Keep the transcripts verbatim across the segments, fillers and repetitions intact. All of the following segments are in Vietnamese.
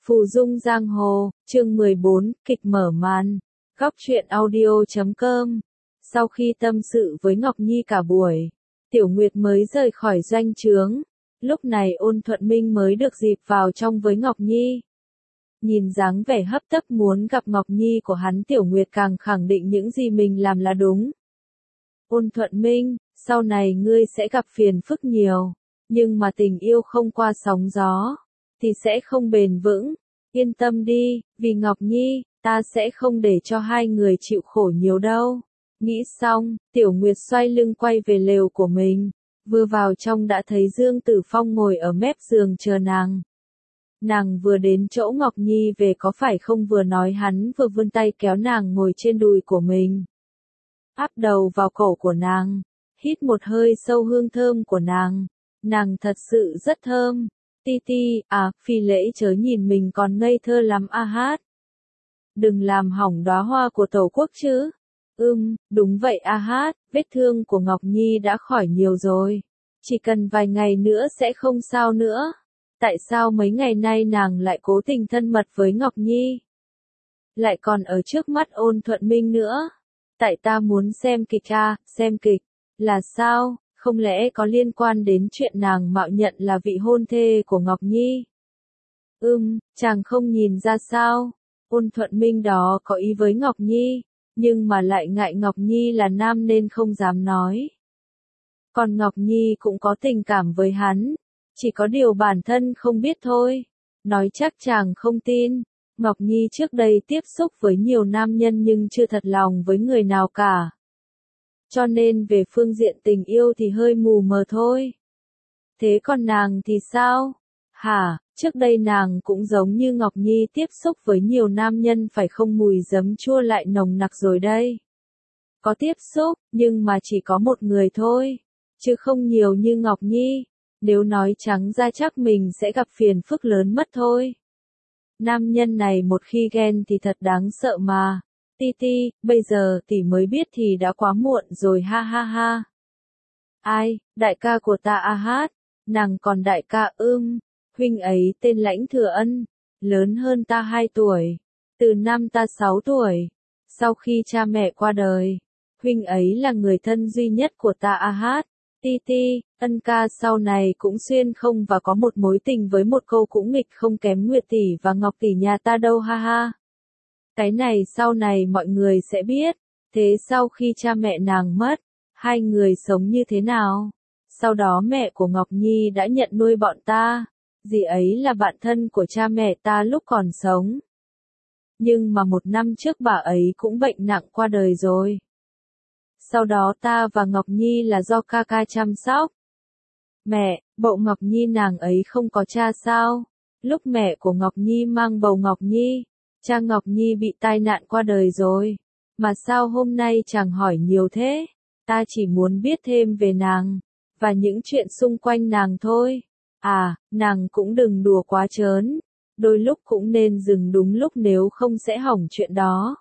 Phù Dung Giang Hồ, chương mười bốn, kịch mở màn. Góc truyện audio chấm com. Sau khi tâm sự với Ngọc Nhi cả buổi, Tiểu Nguyệt mới rời khỏi doanh trướng. Lúc này Ôn Thuận Minh mới được dịp vào trong với Ngọc Nhi. Nhìn dáng vẻ hấp tấp muốn gặp Ngọc Nhi của hắn, Tiểu Nguyệt càng khẳng định những gì mình làm là đúng. Ôn Thuận Minh, sau này ngươi sẽ gặp phiền phức nhiều, nhưng mà tình yêu không qua sóng gió thì sẽ không bền vững. Yên tâm đi, vì Ngọc Nhi, ta sẽ không để cho hai người chịu khổ nhiều đâu. Nghĩ xong, Tiểu Nguyệt xoay lưng quay về lều của mình. Vừa vào trong đã thấy Dương Tử Phong ngồi ở mép giường chờ nàng. Nàng vừa đến chỗ Ngọc Nhi về có phải không, vừa nói hắn vừa vươn tay kéo nàng ngồi trên đùi của mình. Áp đầu vào cổ của nàng, hít một hơi sâu hương thơm của nàng. Nàng thật sự rất thơm. Ti ti, à, Phi Lễ chớ nhìn mình còn ngây thơ lắm a hát. Đừng làm hỏng đóa hoa của Tổ quốc chứ. Ừm, đúng vậy a hát, vết thương của Ngọc Nhi đã khỏi nhiều rồi. Chỉ cần vài ngày nữa sẽ không sao nữa. Tại sao mấy ngày nay nàng lại cố tình thân mật với Ngọc Nhi? Lại còn ở trước mắt Ôn Thuận Minh nữa. Tại ta muốn xem kịch à, xem kịch. Là sao? Không lẽ có liên quan đến chuyện nàng mạo nhận là vị hôn thê của Ngọc Nhi? Ừm, chàng không nhìn ra sao? Ôn Thuận Minh đó có ý với Ngọc Nhi, nhưng mà lại ngại Ngọc Nhi là nam nên không dám nói. Còn Ngọc Nhi cũng có tình cảm với hắn, chỉ có điều bản thân không biết thôi. Nói chắc chàng không tin, Ngọc Nhi trước đây tiếp xúc với nhiều nam nhân nhưng chưa thật lòng với người nào cả. Cho nên về phương diện tình yêu thì hơi mù mờ thôi. Thế còn nàng thì sao? Hả, trước đây nàng cũng giống như Ngọc Nhi tiếp xúc với nhiều nam nhân phải không, mùi giấm chua lại nồng nặc rồi đây. Có tiếp xúc, nhưng mà chỉ có một người thôi, chứ không nhiều như Ngọc Nhi. Nếu nói trắng ra chắc mình sẽ gặp phiền phức lớn mất thôi. Nam nhân này một khi ghen thì thật đáng sợ mà. Ti ti, bây giờ tỷ mới biết thì đã quá muộn rồi ha ha ha. Ai, đại ca của ta a hát, nàng còn đại ca ưm, huynh ấy tên Lãnh Thừa Ân, lớn hơn ta hai tuổi, từ năm ta sáu tuổi. Sau khi cha mẹ qua đời, huynh ấy là người thân duy nhất của ta a hát. Ti ti, Ân ca sau này cũng xuyên không và có một mối tình với một cô cũng nghịch không kém Nguyệt tỷ và Ngọc tỷ nhà ta đâu ha ha. Cái này sau này mọi người sẽ biết. Thế sau khi cha mẹ nàng mất, hai người sống như thế nào? Sau đó mẹ của Ngọc Nhi đã nhận nuôi bọn ta. Dì ấy là bạn thân của cha mẹ ta lúc còn sống. Nhưng mà một năm trước bà ấy cũng bệnh nặng qua đời rồi. Sau đó ta và Ngọc Nhi là do ca ca chăm sóc. Mẹ, bậu Ngọc Nhi nàng ấy không có cha sao? Lúc mẹ của Ngọc Nhi mang bầu Ngọc Nhi, cha Ngọc Nhi bị tai nạn qua đời rồi. Mà sao hôm nay chàng hỏi nhiều thế? Ta chỉ muốn biết thêm về nàng, và những chuyện xung quanh nàng thôi. À, nàng cũng đừng đùa quá trớn. Đôi lúc cũng nên dừng đúng lúc nếu không sẽ hỏng chuyện đó.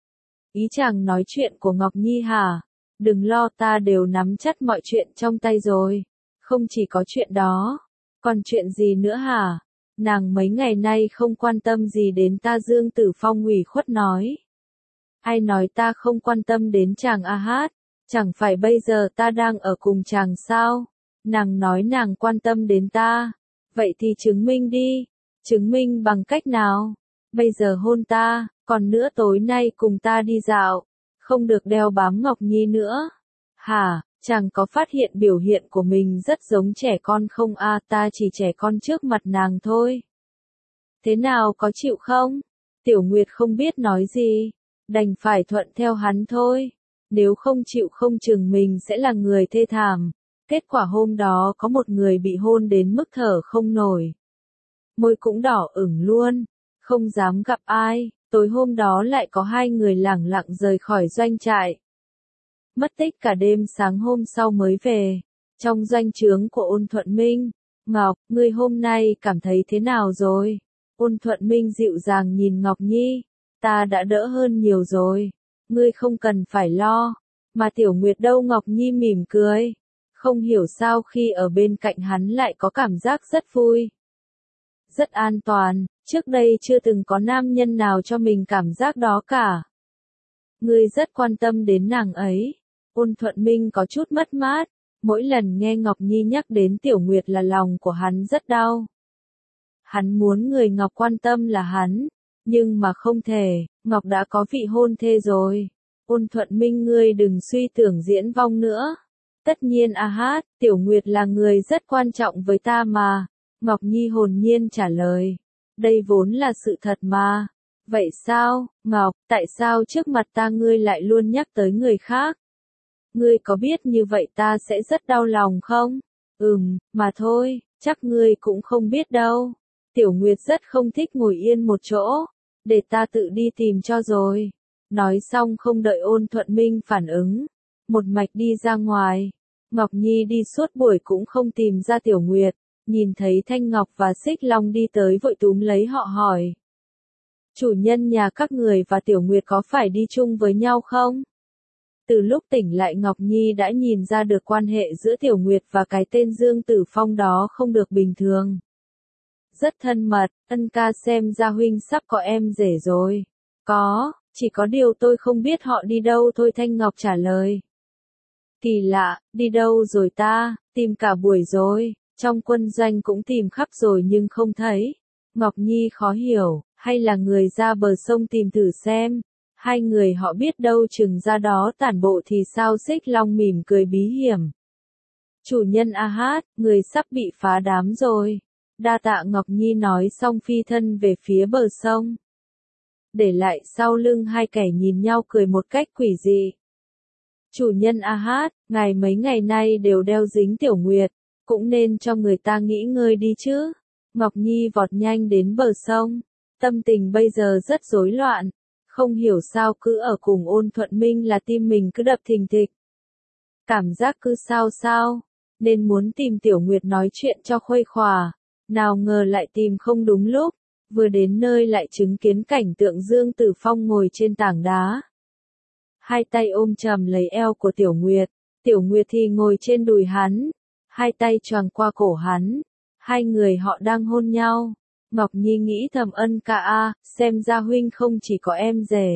Ý chàng nói chuyện của Ngọc Nhi hả? Đừng lo, ta đều nắm chắc mọi chuyện trong tay rồi. Không chỉ có chuyện đó. Còn chuyện gì nữa hả? Nàng mấy ngày nay không quan tâm gì đến ta, Dương Tử Phong ủy khuất nói. Ai nói ta không quan tâm đến chàng a hát? Chẳng phải bây giờ ta đang ở cùng chàng sao? Nàng nói nàng quan tâm đến ta. Vậy thì chứng minh đi. Chứng minh bằng cách nào? Bây giờ hôn ta, còn nữa tối nay cùng ta đi dạo. Không được đeo bám Ngọc Nhi nữa. Hả, chàng có phát hiện biểu hiện của mình rất giống trẻ con không a? À, ta chỉ trẻ con trước mặt nàng thôi. Thế nào, có chịu không? Tiểu Nguyệt không biết nói gì, đành phải thuận theo hắn thôi. Nếu không chịu không chừng mình sẽ là người thê thảm. Kết quả hôm đó có một người bị hôn đến mức thở không nổi. Môi cũng đỏ ửng luôn, không dám gặp ai. Tối hôm đó lại có hai người lẳng lặng rời khỏi doanh trại. Mất tích cả đêm, sáng hôm sau mới về. Trong doanh trướng của Ôn Thuận Minh, Ngọc, ngươi hôm nay cảm thấy thế nào rồi? Ôn Thuận Minh dịu dàng nhìn Ngọc Nhi. Ta đã đỡ hơn nhiều rồi. Ngươi không cần phải lo. Mà Tiểu Nguyệt đâu? Ngọc Nhi mỉm cười. Không hiểu sao khi ở bên cạnh hắn lại có cảm giác rất vui. Rất an toàn, Trước đây chưa từng có nam nhân nào cho mình cảm giác đó cả. Ngươi rất quan tâm đến nàng ấy. Ôn Thuận Minh có chút mất mát, mỗi lần nghe Ngọc Nhi nhắc đến Tiểu Nguyệt là lòng của hắn rất đau. Hắn muốn người Ngọc quan tâm là hắn, nhưng mà không thể, Ngọc đã có vị hôn thê rồi. Ôn Thuận Minh ngươi đừng suy tưởng diễn vong nữa. Tất nhiên a hát, Tiểu Nguyệt là người rất quan trọng với ta mà. Ngọc Nhi hồn nhiên trả lời. Đây vốn là sự thật mà. Vậy sao, Ngọc, tại sao trước mặt ta ngươi lại luôn nhắc tới người khác? Ngươi có biết như vậy ta sẽ rất đau lòng không? Ừm, mà thôi, chắc ngươi cũng không biết đâu. Tiểu Nguyệt rất không thích ngồi yên một chỗ. Để ta tự đi tìm cho rồi. Nói xong không đợi Ôn Thuận Minh phản ứng. Một mạch đi ra ngoài. Ngọc Nhi đi suốt buổi cũng không tìm ra Tiểu Nguyệt. Nhìn thấy Thanh Ngọc và Xích Long đi tới vội túm lấy họ hỏi. Chủ nhân nhà các người và Tiểu Nguyệt có phải đi chung với nhau không? Từ lúc tỉnh lại Ngọc Nhi đã nhìn ra được quan hệ giữa Tiểu Nguyệt và cái tên Dương Tử Phong đó không được bình thường. Rất thân mật, ân ca xem ra huynh sắp có em rể rồi. Có, chỉ có điều tôi không biết họ đi đâu thôi Thanh Ngọc trả lời. Kỳ lạ, đi đâu rồi ta, tìm cả buổi rồi, trong quân doanh cũng tìm khắp rồi nhưng không thấy. Ngọc Nhi khó hiểu, hay là người ra bờ sông tìm thử xem. Hai người họ biết đâu chừng ra đó tản bộ thì sao Xích Long mỉm cười bí hiểm. Chủ nhân a hát, người sắp bị phá đám rồi. Đa tạ Ngọc Nhi nói xong phi thân về phía bờ sông. Để lại sau lưng hai kẻ nhìn nhau cười một cách quỷ dị. Chủ nhân a hát, ngài mấy ngày nay đều đeo dính Tiểu Nguyệt, cũng nên cho người ta nghỉ ngơi đi chứ. Ngọc Nhi vọt nhanh đến bờ sông, tâm tình bây giờ rất rối loạn, không hiểu sao cứ ở cùng Ôn Thuận Minh là tim mình cứ đập thình thịch. Cảm giác cứ sao sao, nên muốn tìm Tiểu Nguyệt nói chuyện cho khuây khỏa, nào ngờ lại tìm không đúng lúc, vừa đến nơi lại chứng kiến cảnh tượng Dương Tử Phong ngồi trên tảng đá. Hai tay ôm chầm lấy eo của Tiểu Nguyệt, Tiểu Nguyệt thì ngồi trên đùi hắn, hai tay choàng qua cổ hắn, hai người họ đang hôn nhau. Ngọc Nhi nghĩ thầm ân ca a, xem ra huynh không chỉ có em rể,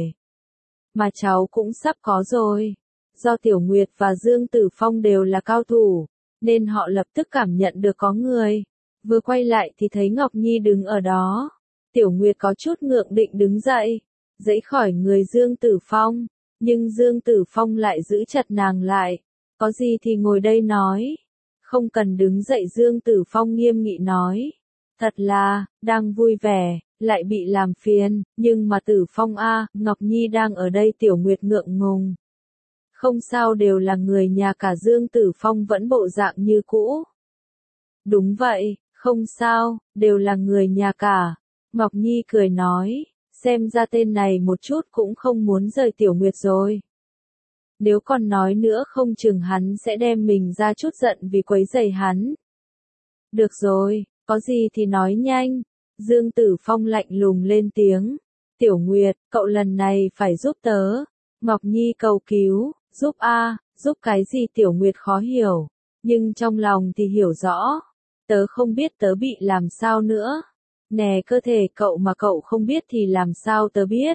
mà cháu cũng sắp có rồi. Do Tiểu Nguyệt và Dương Tử Phong đều là cao thủ, nên họ lập tức cảm nhận được có người. Vừa quay lại thì thấy Ngọc Nhi đứng ở đó. Tiểu Nguyệt có chút ngượng định đứng dậy, giãy khỏi người Dương Tử Phong, nhưng Dương Tử Phong lại giữ chặt nàng lại. Có gì thì ngồi đây nói. Không cần đứng dậy Dương Tử Phong nghiêm nghị nói. Thật là, đang vui vẻ, lại bị làm phiền, nhưng mà Tử Phong a, Ngọc Nhi đang ở đây Tiểu Nguyệt ngượng ngùng. Không sao đều là người nhà cả Dương Tử Phong vẫn bộ dạng như cũ. Đúng vậy, không sao, đều là người nhà cả. Ngọc Nhi cười nói, xem ra tên này một chút cũng không muốn rời Tiểu Nguyệt rồi. Nếu còn nói nữa không chừng hắn sẽ đem mình ra chút giận vì quấy rầy hắn. Được rồi, có gì thì nói nhanh. Dương Tử Phong lạnh lùng lên tiếng. Tiểu Nguyệt, cậu lần này phải giúp tớ. Ngọc Nhi cầu cứu, giúp a, giúp cái gì Tiểu Nguyệt khó hiểu. Nhưng trong lòng thì hiểu rõ. Tớ không biết tớ bị làm sao nữa. Nè cơ thể cậu mà cậu không biết thì làm sao tớ biết.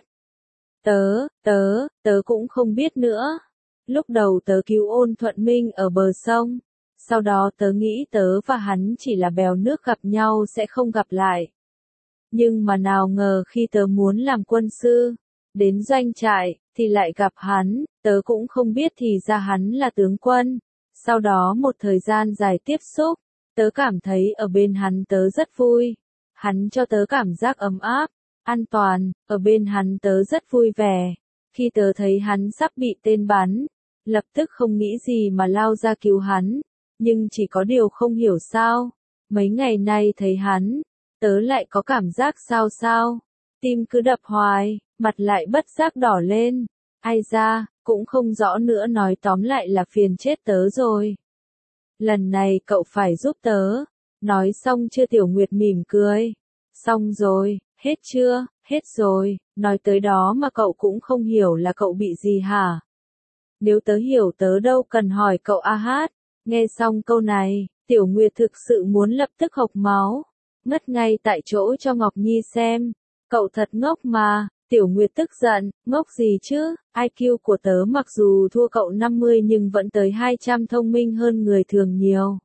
Tớ, tớ, tớ cũng không biết nữa. Lúc đầu tớ cứu Ôn Thuận Minh ở bờ sông. Sau đó tớ nghĩ tớ và hắn chỉ là bèo nước gặp nhau sẽ không gặp lại. Nhưng mà nào ngờ khi tớ muốn làm quân sư, đến doanh trại, thì lại gặp hắn, tớ cũng không biết thì ra hắn là tướng quân. Sau đó một thời gian dài tiếp xúc, tớ cảm thấy ở bên hắn tớ rất vui. Hắn cho tớ cảm giác ấm áp, an toàn, ở bên hắn tớ rất vui vẻ. Khi tớ thấy hắn sắp bị tên bắn, lập tức không nghĩ gì mà lao ra cứu hắn. Nhưng chỉ có điều không hiểu sao, mấy ngày nay thấy hắn, tớ lại có cảm giác sao sao, tim cứ đập hoài, mặt lại bất giác đỏ lên, ai ra, cũng không rõ nữa nói tóm lại là phiền chết tớ rồi. Lần này cậu phải giúp tớ, nói xong chưa Tiểu Nguyệt mỉm cười, xong rồi, hết chưa, hết rồi, nói tới đó mà cậu cũng không hiểu là cậu bị gì hả? Nếu tớ hiểu tớ đâu cần hỏi cậu a hát. Nghe xong câu này, Tiểu Nguyệt thực sự muốn lập tức hộc máu. ngất ngay tại chỗ cho Ngọc Nhi xem. Cậu thật ngốc mà, Tiểu Nguyệt tức giận, ngốc gì chứ, i kiu của tớ mặc dù thua cậu năm mươi nhưng vẫn tới hai trăm thông minh hơn người thường nhiều.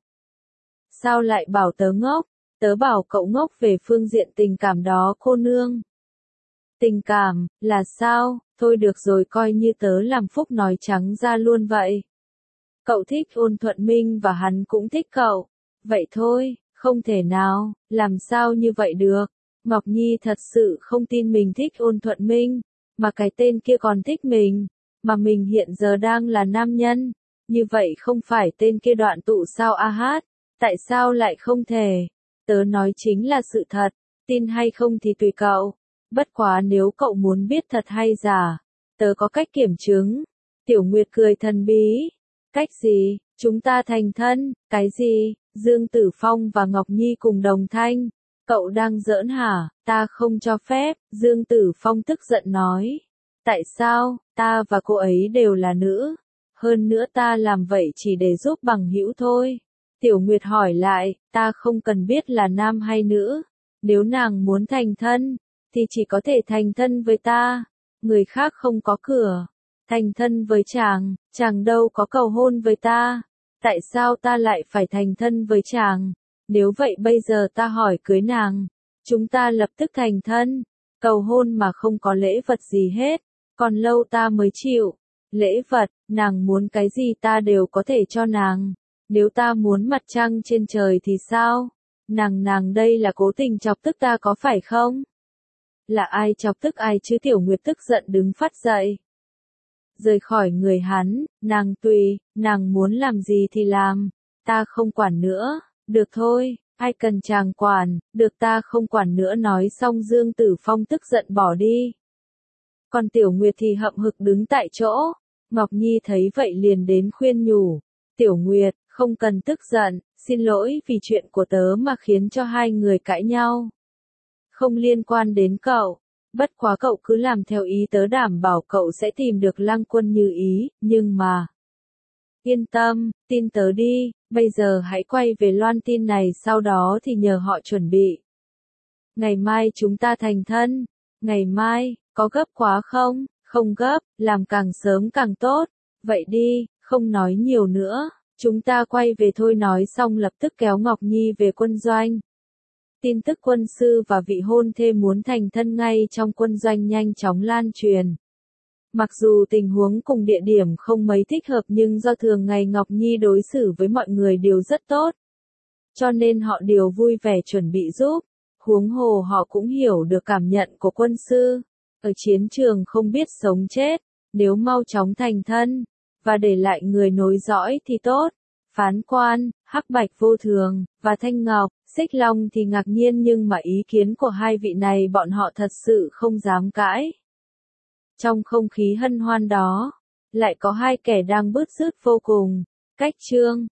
Sao lại bảo tớ ngốc, tớ bảo cậu ngốc về phương diện tình cảm đó cô nương. Tình cảm, là sao, thôi được rồi coi như tớ làm phúc nói trắng ra luôn vậy. Cậu thích Ôn Thuận Minh và hắn cũng thích cậu. Vậy thôi, không thể nào, làm sao như vậy được. Ngọc Nhi thật sự không tin mình thích Ôn Thuận Minh, mà cái tên kia còn thích mình, mà mình hiện giờ đang là nam nhân. Như vậy không phải tên kia đoạn tụ sao a hát, tại sao lại không thể? Tớ nói chính là sự thật, tin hay không thì tùy cậu. Bất quá nếu cậu muốn biết thật hay giả, tớ có cách kiểm chứng. Tiểu Nguyệt cười thần bí. Cách gì? Chúng ta thành thân, cái gì? Dương Tử Phong và Ngọc Nhi cùng đồng thanh. Cậu đang giỡn hả? Ta không cho phép, Dương Tử Phong tức giận nói. Tại sao? Ta và cô ấy đều là nữ. Hơn nữa ta làm vậy chỉ để giúp bằng hữu thôi. Tiểu Nguyệt hỏi lại, ta không cần biết là nam hay nữ. Nếu nàng muốn thành thân, thì chỉ có thể thành thân với ta. Người khác không có cửa. Thành thân với chàng, chàng đâu có cầu hôn với ta. Tại sao ta lại phải thành thân với chàng? Nếu vậy bây giờ ta hỏi cưới nàng. Chúng ta lập tức thành thân. Cầu hôn mà không có lễ vật gì hết. Còn lâu ta mới chịu. Lễ vật, nàng muốn cái gì ta đều có thể cho nàng. Nếu ta muốn mặt trăng trên trời thì sao? Nàng nàng đây là cố tình chọc tức ta có phải không? Là ai chọc tức ai chứ? Tiểu Nguyệt tức giận đứng phát dậy. Rời khỏi người hắn, nàng tùy, nàng muốn làm gì thì làm, ta không quản nữa, được thôi, ai cần chàng quản, được ta không quản nữa. Nói xong Dương Tử Phong tức giận bỏ đi. Còn Tiểu Nguyệt thì hậm hực đứng tại chỗ, Ngọc Nhi thấy vậy liền đến khuyên nhủ, Tiểu Nguyệt, không cần tức giận, xin lỗi vì chuyện của tớ mà khiến cho hai người cãi nhau. Không liên quan đến cậu. Bất quá cậu cứ làm theo ý tớ, đảm bảo cậu sẽ tìm được Lăng Quân như ý, nhưng mà... Yên tâm, tin tớ đi, bây giờ hãy quay về loan tin này, sau đó thì nhờ họ chuẩn bị. Ngày mai chúng ta thành thân. Ngày mai, có gấp quá không? Không gấp, làm càng sớm càng tốt. Vậy đi, không nói nhiều nữa, chúng ta quay về thôi. Nói xong lập tức kéo Ngọc Nhi về quân doanh. Tin tức quân sư và vị hôn thê muốn thành thân ngay trong quân doanh nhanh chóng lan truyền. Mặc dù tình huống cùng địa điểm không mấy thích hợp nhưng do thường ngày Ngọc Nhi đối xử với mọi người đều rất tốt. Cho nên họ đều vui vẻ chuẩn bị giúp. Huống hồ họ cũng hiểu được cảm nhận của quân sư. Ở chiến trường không biết sống chết, nếu mau chóng thành thân, và để lại người nối dõi thì tốt. Phán Quan, Hắc Bạch Vô Thường, và Thanh Ngọc, Xích Long thì ngạc nhiên nhưng mà ý kiến của hai vị này bọn họ thật sự không dám cãi. Trong không khí hân hoan đó, lại có hai kẻ đang bứt rứt vô cùng. Cách chương